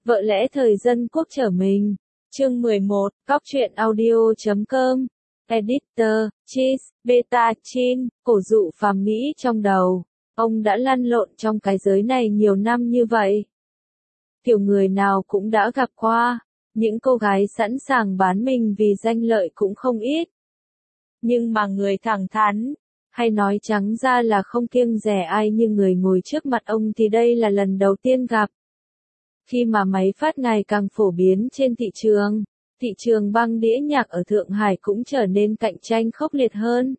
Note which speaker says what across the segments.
Speaker 1: Vợ lẽ thời dân quốc trở mình. Chương 11, Cóc truyện audio.com. Editor, Cheese, Beta, Chin, cổ dụ phàm nghĩ trong đầu. Ông đã lăn lộn trong cái giới này nhiều năm như vậy. Kiểu người nào cũng đã gặp qua. Những cô gái sẵn sàng bán mình vì danh lợi cũng không ít. Nhưng mà người thẳng thắn, hay nói trắng ra là không kiêng dè ai như người ngồi trước mặt ông thì đây là lần đầu tiên gặp. Khi mà máy phát ngày càng phổ biến trên thị trường băng đĩa nhạc ở Thượng Hải cũng trở nên cạnh tranh khốc liệt hơn.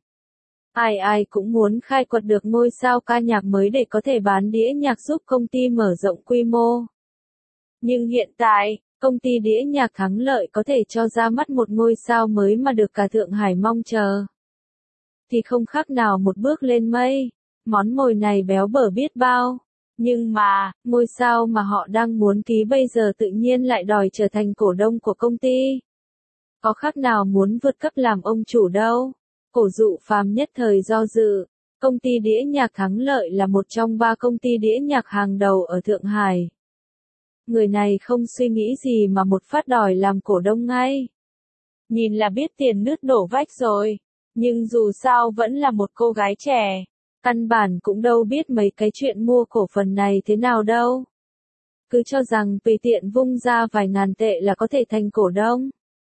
Speaker 1: Ai cũng muốn khai quật được ngôi sao ca nhạc mới để có thể bán đĩa nhạc giúp công ty mở rộng quy mô. Nhưng hiện tại, công ty đĩa nhạc Thắng Lợi có thể cho ra mắt một ngôi sao mới mà được cả Thượng Hải mong chờ. Thì không khác nào một bước lên mây, món mồi này béo bở biết bao. Nhưng mà, ngôi sao mà họ đang muốn ký bây giờ tự nhiên lại đòi trở thành cổ đông của công ty. Có khác nào muốn vượt cấp làm ông chủ đâu. Cổ dụ phàm nhất thời do dự. Công ty đĩa nhạc Thắng Lợi là một trong 3 công ty đĩa nhạc hàng đầu ở Thượng Hải. Người này không suy nghĩ gì mà một phát đòi làm cổ đông ngay. Nhìn là biết tiền nứt đổ vách rồi. Nhưng dù sao vẫn là một cô gái trẻ. Căn bản cũng đâu biết mấy cái chuyện mua cổ phần này thế nào đâu. Cứ cho rằng tùy tiện vung ra vài ngàn tệ là có thể thành cổ đông.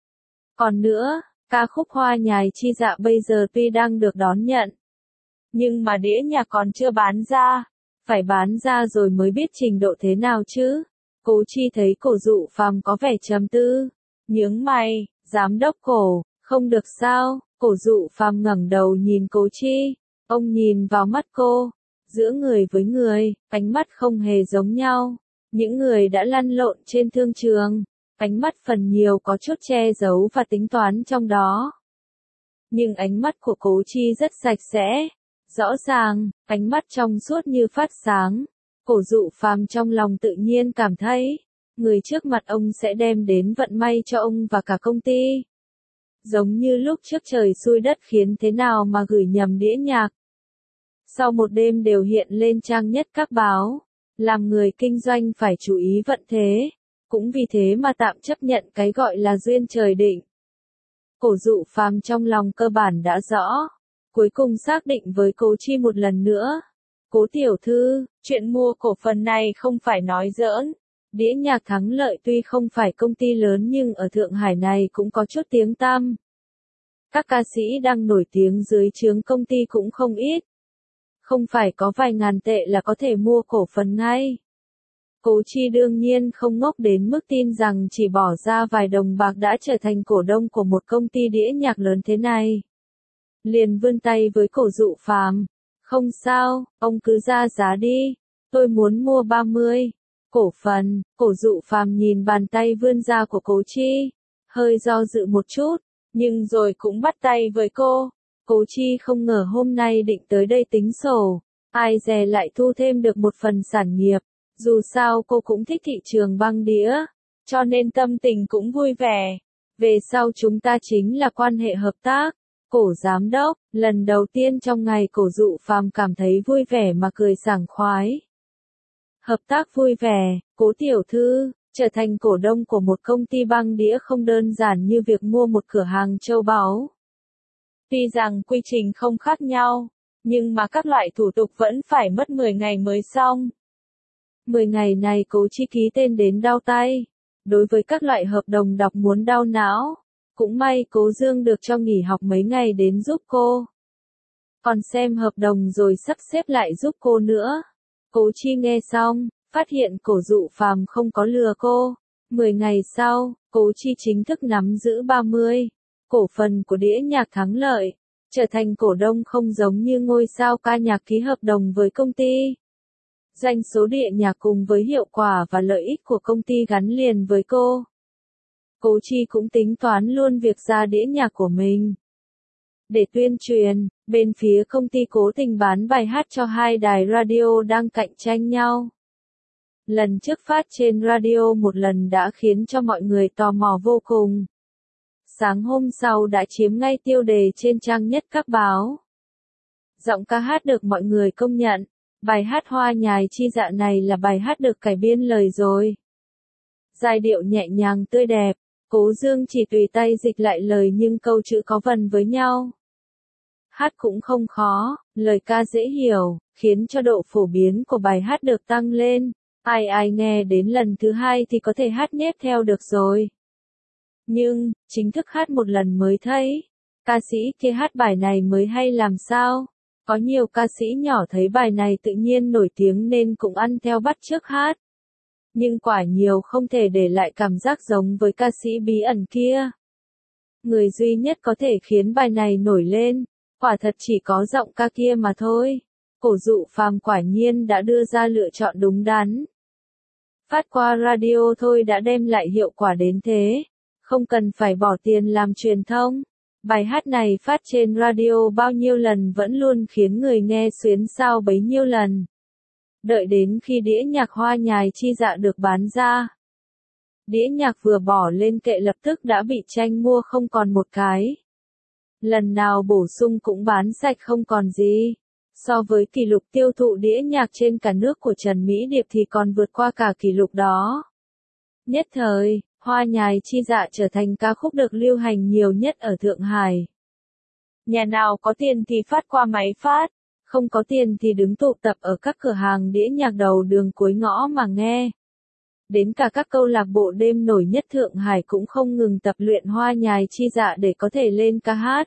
Speaker 1: Còn nữa, ca khúc Hoa Nhài Chi Dạ bây giờ tuy đang được đón nhận. Nhưng mà đĩa nhạc còn chưa bán ra. Phải bán ra rồi mới biết trình độ thế nào chứ. Cố Chi thấy cổ dụ phàm có vẻ trầm tư. Nhướng mày, giám đốc cổ, không được sao. Cổ dụ phàm ngẩng đầu nhìn Cố Chi. Ông nhìn vào mắt cô, giữa người với người, ánh mắt không hề giống nhau. Những người đã lăn lộn trên thương trường, ánh mắt phần nhiều có chút che giấu và tính toán trong đó. Nhưng ánh mắt của Cố Chi rất sạch sẽ, rõ ràng, ánh mắt trong suốt như phát sáng. Cổ dụ phàm trong lòng tự nhiên cảm thấy, người trước mặt ông sẽ đem đến vận may cho ông và cả công ty. Giống như lúc trước trời xui đất khiến thế nào mà gửi nhầm đĩa nhạc. Sau một đêm đều hiện lên trang nhất các báo, làm người kinh doanh phải chú ý vận thế, cũng vì thế mà tạm chấp nhận cái gọi là duyên trời định. Cổ dụ phàm trong lòng cơ bản đã rõ, cuối cùng xác định với Cố Chi một lần nữa. Cố tiểu thư, chuyện mua cổ phần này không phải nói giỡn. Đĩa nhạc Thắng Lợi tuy không phải công ty lớn nhưng ở Thượng Hải này cũng có chút tiếng tăm. Các ca sĩ đang nổi tiếng dưới trướng công ty cũng không ít. Không phải có vài ngàn tệ là có thể mua cổ phần ngay. Cố Chi đương nhiên không ngốc đến mức tin rằng chỉ bỏ ra vài đồng bạc đã trở thành cổ đông của một công ty đĩa nhạc lớn thế này. Liền vươn tay với cổ dụ phàm. Không sao, ông cứ ra giá đi. Tôi muốn mua 30 cổ phần. Cổ dụ phàm nhìn bàn tay vươn ra của Cố Chi. Hơi do dự một chút, nhưng rồi cũng bắt tay với cô. Cố Chi không ngờ hôm nay định tới đây tính sổ, ai dè lại thu thêm được một phần sản nghiệp. Dù sao cô cũng thích thị trường băng đĩa, cho nên tâm tình cũng vui vẻ. Về sau chúng ta chính là quan hệ hợp tác. Cổ giám đốc, lần đầu tiên trong ngày cổ dụ phàm cảm thấy vui vẻ mà cười sảng khoái. Hợp tác vui vẻ, Cố tiểu thư, trở thành cổ đông của một công ty băng đĩa không đơn giản như việc mua một cửa hàng châu báu. Tuy rằng quy trình không khác nhau, nhưng mà các loại thủ tục vẫn phải mất 10 ngày mới xong. 10 ngày này Cố Chi ký tên đến đau tay. Đối với các loại hợp đồng đọc muốn đau não. Cũng may Cố Dương được cho nghỉ học mấy ngày đến giúp cô. Còn xem hợp đồng rồi sắp xếp lại giúp cô nữa. Cố Chi nghe xong, phát hiện cổ dụ phàm không có lừa cô. 10 ngày sau, Cố Chi chính thức nắm giữ 30 cổ phần của đĩa nhạc Thắng Lợi, trở thành cổ đông không giống như ngôi sao ca nhạc ký hợp đồng với công ty. Doanh số đĩa nhạc cùng với hiệu quả và lợi ích của công ty gắn liền với cô. Cố Chi cũng tính toán luôn việc ra đĩa nhạc của mình. Để tuyên truyền, bên phía công ty cố tình bán bài hát cho 2 đài radio đang cạnh tranh nhau. Lần trước phát trên radio một lần đã khiến cho mọi người tò mò vô cùng. Sáng hôm sau đã chiếm ngay tiêu đề trên trang nhất các báo. Giọng ca hát được mọi người công nhận, bài hát Hoa Nhài Chi Dạ này là bài hát được cải biên lời rồi. giai điệu nhẹ nhàng tươi đẹp. Cố Dương chỉ tùy tay dịch lại lời nhưng câu chữ có vần với nhau. Hát cũng không khó, lời ca dễ hiểu, khiến cho độ phổ biến của bài hát được tăng lên. Ai nghe đến lần thứ hai thì có thể hát nhép theo được rồi. Nhưng, chính thức hát một lần mới thấy, ca sĩ kia hát bài này mới hay làm sao? Có nhiều ca sĩ nhỏ thấy bài này tự nhiên nổi tiếng nên cũng ăn theo bắt chước hát. Nhưng quả nhiều không thể để lại cảm giác giống với ca sĩ bí ẩn kia. Người duy nhất có thể khiến bài này nổi lên, quả thật chỉ có giọng ca kia mà thôi. Cổ Dụ Phàm quả nhiên đã đưa ra lựa chọn đúng đắn. Phát qua radio thôi đã đem lại hiệu quả đến thế, không cần phải bỏ tiền làm truyền thông. Bài hát này phát trên radio bao nhiêu lần vẫn luôn khiến người nghe xuyến xao bấy nhiêu lần. Đợi đến khi đĩa nhạc Hoa Nhài Chi Dạ được bán ra. Đĩa nhạc vừa bỏ lên kệ lập tức đã bị tranh mua không còn một cái. Lần nào bổ sung cũng bán sạch không còn gì. So với kỷ lục tiêu thụ đĩa nhạc trên cả nước của Trần Mỹ Điệp thì còn vượt qua cả kỷ lục đó. Nhất thời, Hoa Nhài Chi Dạ trở thành ca khúc được lưu hành nhiều nhất ở Thượng Hải. Nhà nào có tiền thì phát qua máy phát, không có tiền thì đứng tụ tập ở các cửa hàng đĩa nhạc đầu đường cuối ngõ mà nghe. Đến cả các câu lạc bộ đêm nổi nhất Thượng Hải cũng không ngừng tập luyện Hoa Nhài Chi Dạ để có thể lên ca hát.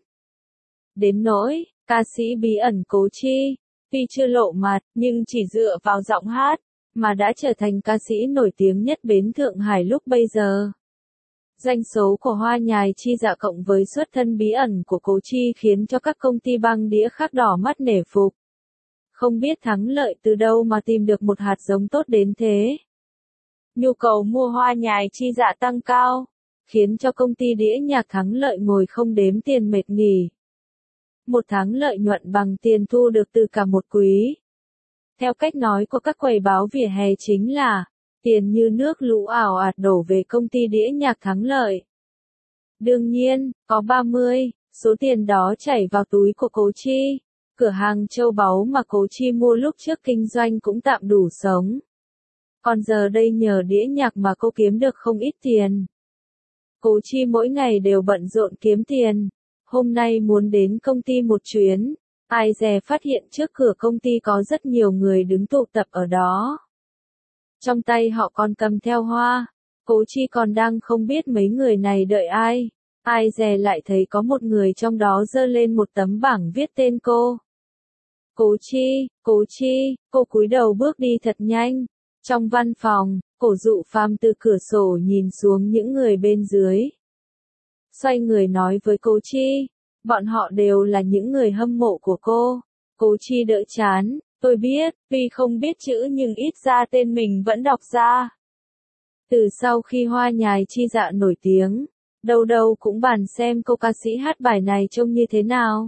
Speaker 1: Đến nỗi, ca sĩ bí ẩn Cố Chi, tuy chưa lộ mặt nhưng chỉ dựa vào giọng hát, mà đã trở thành ca sĩ nổi tiếng nhất bến Thượng Hải lúc bây giờ. Doanh số của Hoa Nhài Chi Dạ cộng với xuất thân bí ẩn của Cố Chi khiến cho các công ty băng đĩa khác đỏ mắt nể phục. Không biết thắng lợi từ đâu mà tìm được một hạt giống tốt đến thế. Nhu cầu mua Hoa Nhài Chi Dạ tăng cao, khiến cho công ty đĩa nhạc thắng lợi ngồi không đếm tiền mệt nghỉ. Một tháng lợi nhuận bằng tiền thu được từ cả một quý. Theo cách nói của các quầy báo vỉa hè chính là, tiền như nước lũ ảo ạt đổ về công ty đĩa nhạc thắng lợi. Đương nhiên, có 30, số tiền đó chảy vào túi của Cố Chi. Cửa hàng châu báu mà Cố Chi mua lúc trước kinh doanh cũng tạm đủ sống. Còn giờ đây nhờ đĩa nhạc mà cô kiếm được không ít tiền. Cố Chi mỗi ngày đều bận rộn kiếm tiền. Hôm nay muốn đến công ty một chuyến, ai dè phát hiện trước cửa công ty có rất nhiều người đứng tụ tập ở đó. Trong tay họ còn cầm theo hoa, Cố Chi còn đang không biết mấy người này đợi ai. Ai dè lại thấy có một người trong đó giơ lên một tấm bảng viết tên cô. Cố Chi, cô cúi đầu bước đi thật nhanh. Trong văn phòng, Cổ Dụ Phàm từ cửa sổ nhìn xuống những người bên dưới. Xoay người nói với Cố Chi, bọn họ đều là những người hâm mộ của cô. Cố Chi đỡ chán, tôi biết, tuy không biết chữ nhưng ít ra tên mình vẫn đọc ra. Từ sau khi Hoa Nhài Chi Dạ nổi tiếng, đâu đâu cũng bàn xem cô ca sĩ hát bài này trông như thế nào.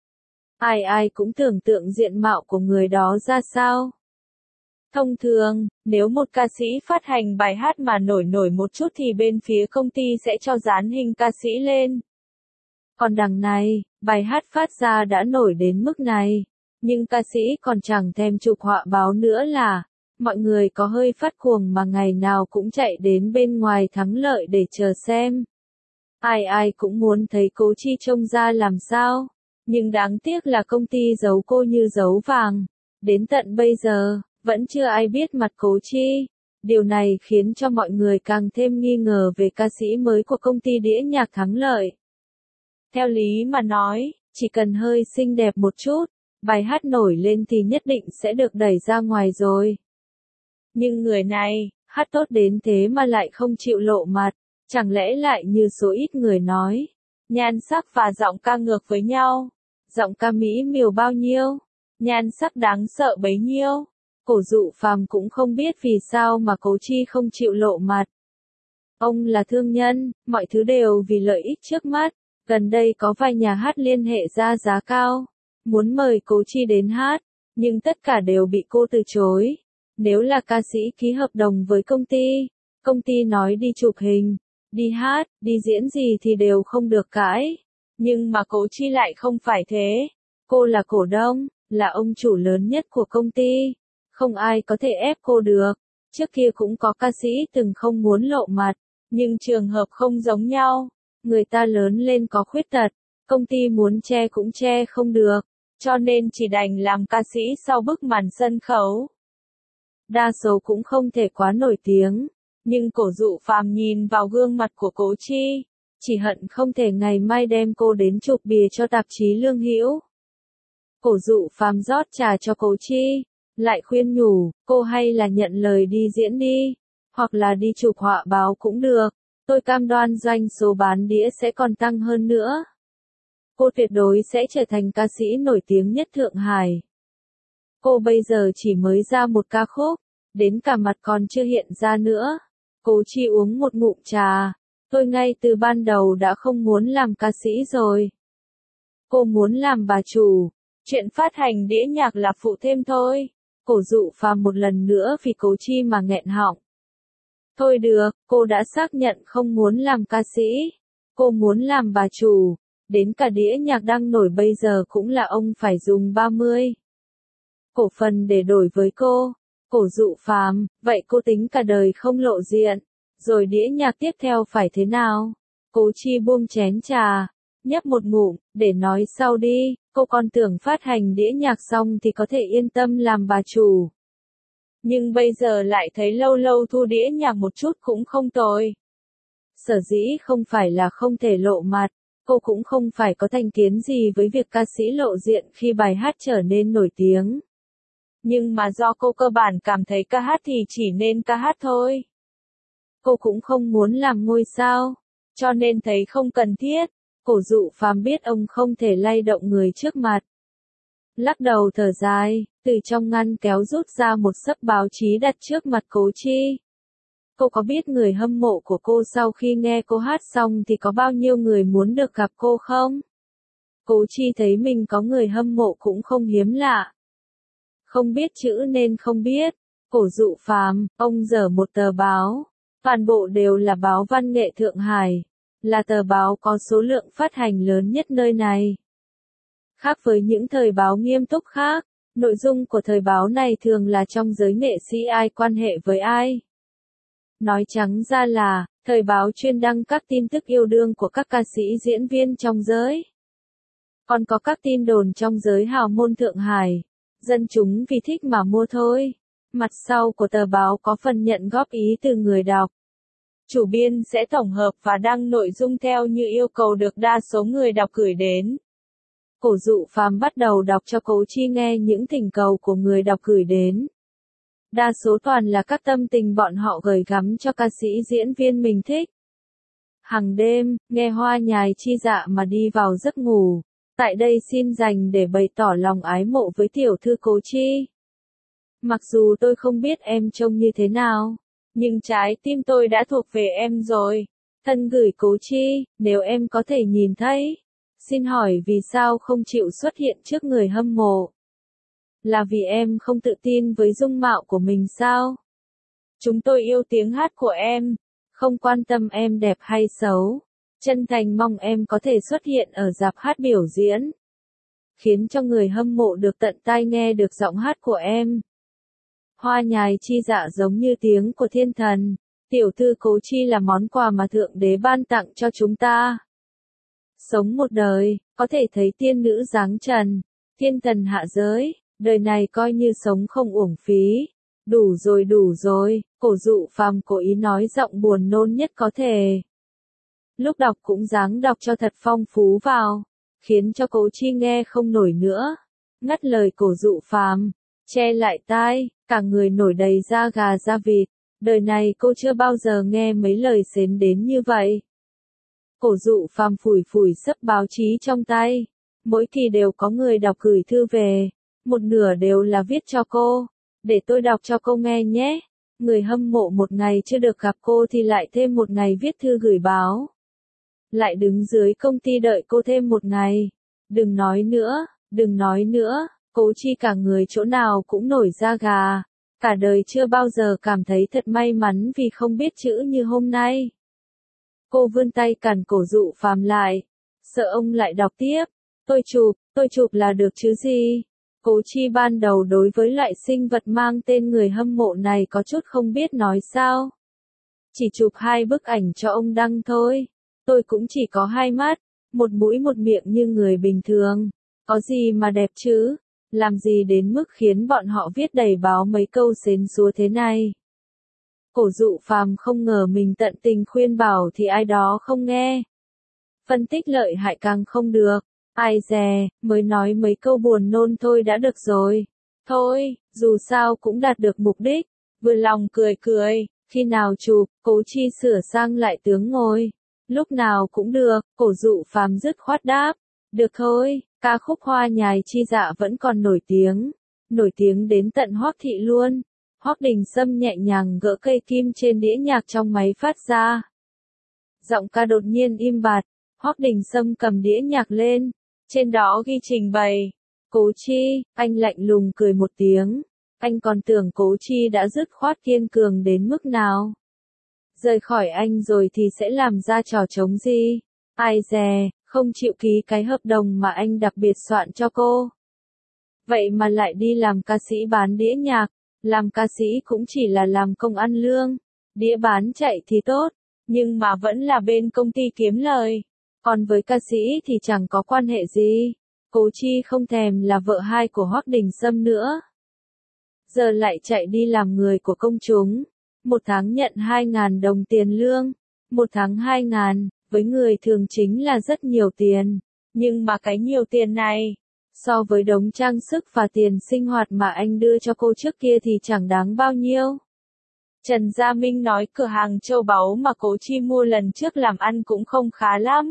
Speaker 1: Ai cũng tưởng tượng diện mạo của người đó ra sao. Thông thường, nếu một ca sĩ phát hành bài hát mà nổi một chút thì bên phía công ty sẽ cho dán hình ca sĩ lên. Còn đằng này, bài hát phát ra đã nổi đến mức này, nhưng ca sĩ còn chẳng thèm chụp họa báo nữa là, mọi người có hơi phát cuồng mà ngày nào cũng chạy đến bên ngoài thắng lợi để chờ xem. Ai cũng muốn thấy Cố Chi trông ra làm sao, nhưng đáng tiếc là công ty giấu cô như giấu vàng. Đến tận bây giờ, vẫn chưa ai biết mặt Cố Chi. Điều này khiến cho mọi người càng thêm nghi ngờ về ca sĩ mới của công ty đĩa nhạc thắng lợi. Theo lý mà nói, chỉ cần hơi xinh đẹp một chút, bài hát nổi lên thì nhất định sẽ được đẩy ra ngoài rồi. Nhưng người này, hát tốt đến thế mà lại không chịu lộ mặt, chẳng lẽ lại như số ít người nói, nhan sắc và giọng ca ngược với nhau, giọng ca mỹ miều bao nhiêu, nhan sắc đáng sợ bấy nhiêu. Cổ Dụ Phàm cũng không biết vì sao mà Cố Chi không chịu lộ mặt. Ông là thương nhân, mọi thứ đều vì lợi ích trước mắt. Gần đây có vài nhà hát liên hệ ra giá cao, muốn mời Cố Chi đến hát, nhưng tất cả đều bị cô từ chối. Nếu là ca sĩ ký hợp đồng với công ty nói đi chụp hình, đi hát, đi diễn gì thì đều không được cãi. Nhưng mà Cố Chi lại không phải thế. Cô là cổ đông, là ông chủ lớn nhất của công ty. Không ai có thể ép cô được. Trước kia cũng có ca sĩ từng không muốn lộ mặt, nhưng trường hợp không giống nhau. Người ta lớn lên có khuyết tật, công ty muốn che cũng che không được, cho nên chỉ đành làm ca sĩ sau bức màn sân khấu. Đa số cũng không thể quá nổi tiếng, nhưng Cổ Dụ Phàm nhìn vào gương mặt của Cố Chi, chỉ hận không thể ngày mai đem cô đến chụp bìa cho tạp chí Lương Hữu. Cổ Dụ Phàm rót trà cho Cố Chi, lại khuyên nhủ, cô hay là nhận lời đi diễn đi, hoặc là đi chụp họa báo cũng được, tôi cam đoan doanh số bán đĩa sẽ còn tăng hơn nữa. Cô tuyệt đối sẽ trở thành ca sĩ nổi tiếng nhất Thượng Hải. Cô bây giờ chỉ mới ra một ca khúc, đến cả mặt còn chưa hiện ra nữa. Cố Chi uống một ngụm trà, tôi ngay từ ban đầu đã không muốn làm ca sĩ rồi. Cô muốn làm bà chủ, chuyện phát hành đĩa nhạc là phụ thêm thôi. Cổ Dụ Phàm một lần nữa vì Cố Chi mà nghẹn họng. Thôi được, cô đã xác nhận không muốn làm ca sĩ. Cô muốn làm bà chủ, đến cả đĩa nhạc đang nổi bây giờ cũng là ông phải dùng 30 cổ phần để đổi với cô. Cổ Dụ Phàm, vậy cô tính cả đời không lộ diện, rồi đĩa nhạc tiếp theo phải thế nào? Cố Chi buông chén trà, nhấp một ngụm, để nói sau đi, cô còn tưởng phát hành đĩa nhạc xong thì có thể yên tâm làm bà chủ. Nhưng bây giờ lại thấy lâu lâu thu đĩa nhạc một chút cũng không tồi. Sở dĩ không phải là không thể lộ mặt, cô cũng không phải có thành kiến gì với việc ca sĩ lộ diện khi bài hát trở nên nổi tiếng. Nhưng mà do cô cơ bản cảm thấy ca hát thì chỉ nên ca hát thôi. Cô cũng không muốn làm ngôi sao, cho nên thấy không cần thiết. Cổ Dụ Phàm biết ông không thể lay động người trước mặt. Lắc đầu thở dài, từ trong ngăn kéo rút ra một xấp báo chí đặt trước mặt Cố Chi. Cô có biết người hâm mộ của cô sau khi nghe cô hát xong thì có bao nhiêu người muốn được gặp cô không? Cố Chi thấy mình có người hâm mộ cũng không hiếm lạ. Không biết chữ nên không biết. Cổ Dụ Phàm, ông dở một tờ báo. Toàn bộ đều là báo văn nghệ Thượng Hải. Là tờ báo có số lượng phát hành lớn nhất nơi này. Khác với những thời báo nghiêm túc khác, nội dung của thời báo này thường là trong giới nghệ sĩ ai quan hệ với ai. Nói trắng ra là, thời báo chuyên đăng các tin tức yêu đương của các ca sĩ diễn viên trong giới. Còn có các tin đồn trong giới hào môn Thượng Hải. Dân chúng vì thích mà mua thôi. Mặt sau của tờ báo có phần nhận góp ý từ người đọc. Chủ biên sẽ tổng hợp và đăng nội dung theo như yêu cầu được đa số người đọc gửi đến. Cổ Dụ Phàm bắt đầu đọc cho Cố Chi nghe những thỉnh cầu của người đọc gửi đến. Đa số toàn là các tâm tình bọn họ gửi gắm cho ca sĩ diễn viên mình thích. Hằng đêm, nghe hoa nhài chi dạ mà đi vào giấc ngủ. Tại đây xin dành để bày tỏ lòng ái mộ với tiểu thư Cố Chi. Mặc dù tôi không biết em trông như thế nào, nhưng trái tim tôi đã thuộc về em rồi. Thân gửi Cố Chi, nếu em có thể nhìn thấy. Xin hỏi vì sao không chịu xuất hiện trước người hâm mộ? Là vì em không tự tin với dung mạo của mình sao? Chúng tôi yêu tiếng hát của em, không quan tâm em đẹp hay xấu. Chân thành mong em có thể xuất hiện ở rạp hát biểu diễn. Khiến cho người hâm mộ được tận tai nghe được giọng hát của em. Hoa nhài chi dạ giống như tiếng của thiên thần. Tiểu thư Cố Chi là món quà mà Thượng Đế ban tặng cho chúng ta. Sống một đời, có thể thấy tiên nữ giáng trần, thiên thần hạ giới, đời này coi như sống không uổng phí. Đủ rồi, Cổ Dụ Phàm cố ý nói giọng buồn nôn nhất có thể. Lúc đọc cũng dáng đọc cho thật phong phú vào, khiến cho Cố Chi nghe không nổi nữa. Ngắt lời Cổ Dụ Phàm, che lại tai, cả người nổi đầy da gà da vịt. Đời này cô chưa bao giờ nghe mấy lời xến đến như vậy. Cổ Dụ Phàm phủi phủi xấp báo chí trong tay. Mỗi kỳ đều có người đọc gửi thư về. Một nửa đều là viết cho cô. Để tôi đọc cho cô nghe nhé. Người hâm mộ một ngày chưa được gặp cô thì lại thêm một ngày viết thư gửi báo. Lại đứng dưới công ty đợi cô thêm một ngày. Đừng nói nữa, Cố Chi cả người chỗ nào cũng nổi da gà. Cả đời chưa bao giờ cảm thấy thật may mắn vì không biết chữ như hôm nay. Cô vươn tay cản Cổ Dụ Phàm lại. Sợ ông lại đọc tiếp. Tôi chụp là được chứ gì. Cố Chi ban đầu đối với loại sinh vật mang tên người hâm mộ này có chút không biết nói sao. Chỉ chụp 2 bức ảnh cho ông đăng thôi. Tôi cũng chỉ có 2 mắt, một mũi một miệng như người bình thường. Có gì mà đẹp chứ? Làm gì đến mức khiến bọn họ viết đầy báo mấy câu xến xúa thế này? Cổ Dụ Phàm không ngờ mình tận tình khuyên bảo thì ai đó không nghe. Phân tích lợi hại càng không được. Ai dè, mới nói mấy câu buồn nôn thôi đã được rồi. Thôi, dù sao cũng đạt được mục đích. Vừa lòng cười cười, khi nào chụp, Cố Chi sửa sang lại tướng ngồi. Lúc nào cũng được, Cổ Dụ Phàm dứt khoát đáp. Được thôi, ca khúc Hoa Nhài Chi Dạ vẫn còn nổi tiếng đến tận Hoắc thị luôn. Hoắc Đình Sâm nhẹ nhàng gỡ cây kim trên đĩa nhạc trong máy phát ra. Giọng ca đột nhiên im bặt, Hoắc Đình Sâm cầm đĩa nhạc lên, trên đó ghi trình bày. Cố Chi, anh lạnh lùng cười một tiếng. Anh còn tưởng Cố Chi đã dứt khoát kiên cường đến mức nào. Rời khỏi anh rồi thì sẽ làm ra trò trống gì? Ai dè, không chịu ký cái hợp đồng mà anh đặc biệt soạn cho cô. Vậy mà lại đi làm ca sĩ bán đĩa nhạc. Làm ca sĩ cũng chỉ là làm công ăn lương. Đĩa bán chạy thì tốt, nhưng mà vẫn là bên công ty kiếm lời. Còn với ca sĩ thì chẳng có quan hệ gì. Cố Chi không thèm là vợ hai của Hoắc Đình Sâm nữa. Giờ lại chạy đi làm người của công chúng. Một tháng nhận 2.000 đồng tiền lương. Một tháng 2.000, với người thường chính là rất nhiều tiền. Nhưng mà cái nhiều tiền này, so với đống trang sức và tiền sinh hoạt mà anh đưa cho cô trước kia thì chẳng đáng bao nhiêu. Trần Gia Minh nói cửa hàng châu báu mà Cố Chi mua lần trước làm ăn cũng không khá lắm.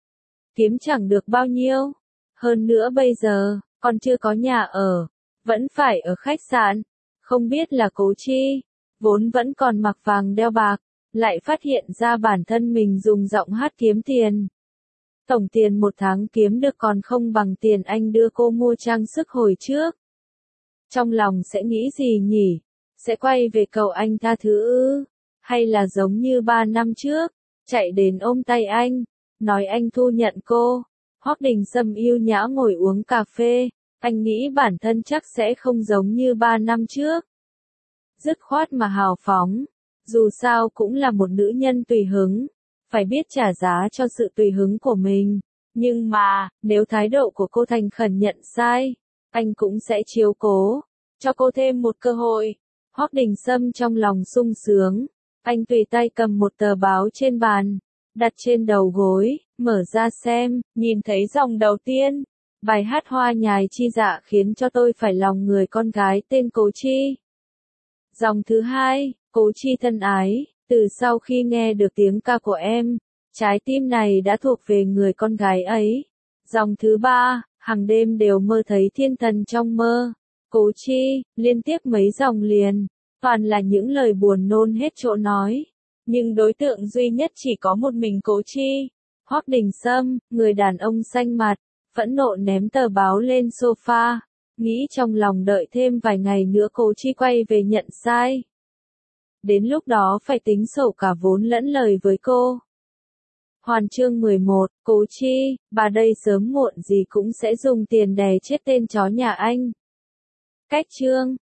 Speaker 1: Kiếm chẳng được bao nhiêu. Hơn nữa bây giờ, còn chưa có nhà ở. Vẫn phải ở khách sạn. Không biết là Cố Chi, vốn vẫn còn mặc vàng đeo bạc, lại phát hiện ra bản thân mình dùng giọng hát kiếm tiền. Tổng tiền một tháng kiếm được còn không bằng tiền anh đưa cô mua trang sức hồi trước. Trong lòng sẽ nghĩ gì nhỉ? Sẽ quay về cầu anh tha thứ ư? Hay là giống như 3 năm trước, chạy đến ôm tay anh, nói anh thu nhận cô. Hoắc Đình Sâm yêu nhã ngồi uống cà phê, anh nghĩ bản thân chắc sẽ không giống như 3 năm trước. Dứt khoát mà hào phóng, dù sao cũng là một nữ nhân tùy hứng. Phải biết trả giá cho sự tùy hứng của mình. Nhưng mà, nếu thái độ của cô thành khẩn nhận sai, anh cũng sẽ chiếu cố, cho cô thêm một cơ hội. Hoắc Đình Sâm trong lòng sung sướng. Anh tùy tay cầm một tờ báo trên bàn, đặt trên đầu gối, mở ra xem, nhìn thấy dòng đầu tiên. Bài hát Hoa Nhài Chi Dạ khiến cho tôi phải lòng người con gái tên Cố Chi. Dòng thứ hai, Cố Chi thân ái. Từ sau khi nghe được tiếng ca của em, trái tim này đã thuộc về người con gái ấy. Dòng thứ ba, hàng đêm đều mơ thấy thiên thần trong mơ. Cố Chi, liên tiếp mấy dòng liền, toàn là những lời buồn nôn hết chỗ nói. Nhưng đối tượng duy nhất chỉ có một mình Cố Chi. Hoắc Đình Sâm, người đàn ông xanh mặt, phẫn nộ ném tờ báo lên sofa, nghĩ trong lòng đợi thêm vài ngày nữa Cố Chi quay về nhận sai. Đến lúc đó phải tính sổ cả vốn lẫn lời với cô. Hoàn chương 11, Cố Chi, bà đây sớm muộn gì cũng sẽ dùng tiền đè chết tên chó nhà anh. Cách chương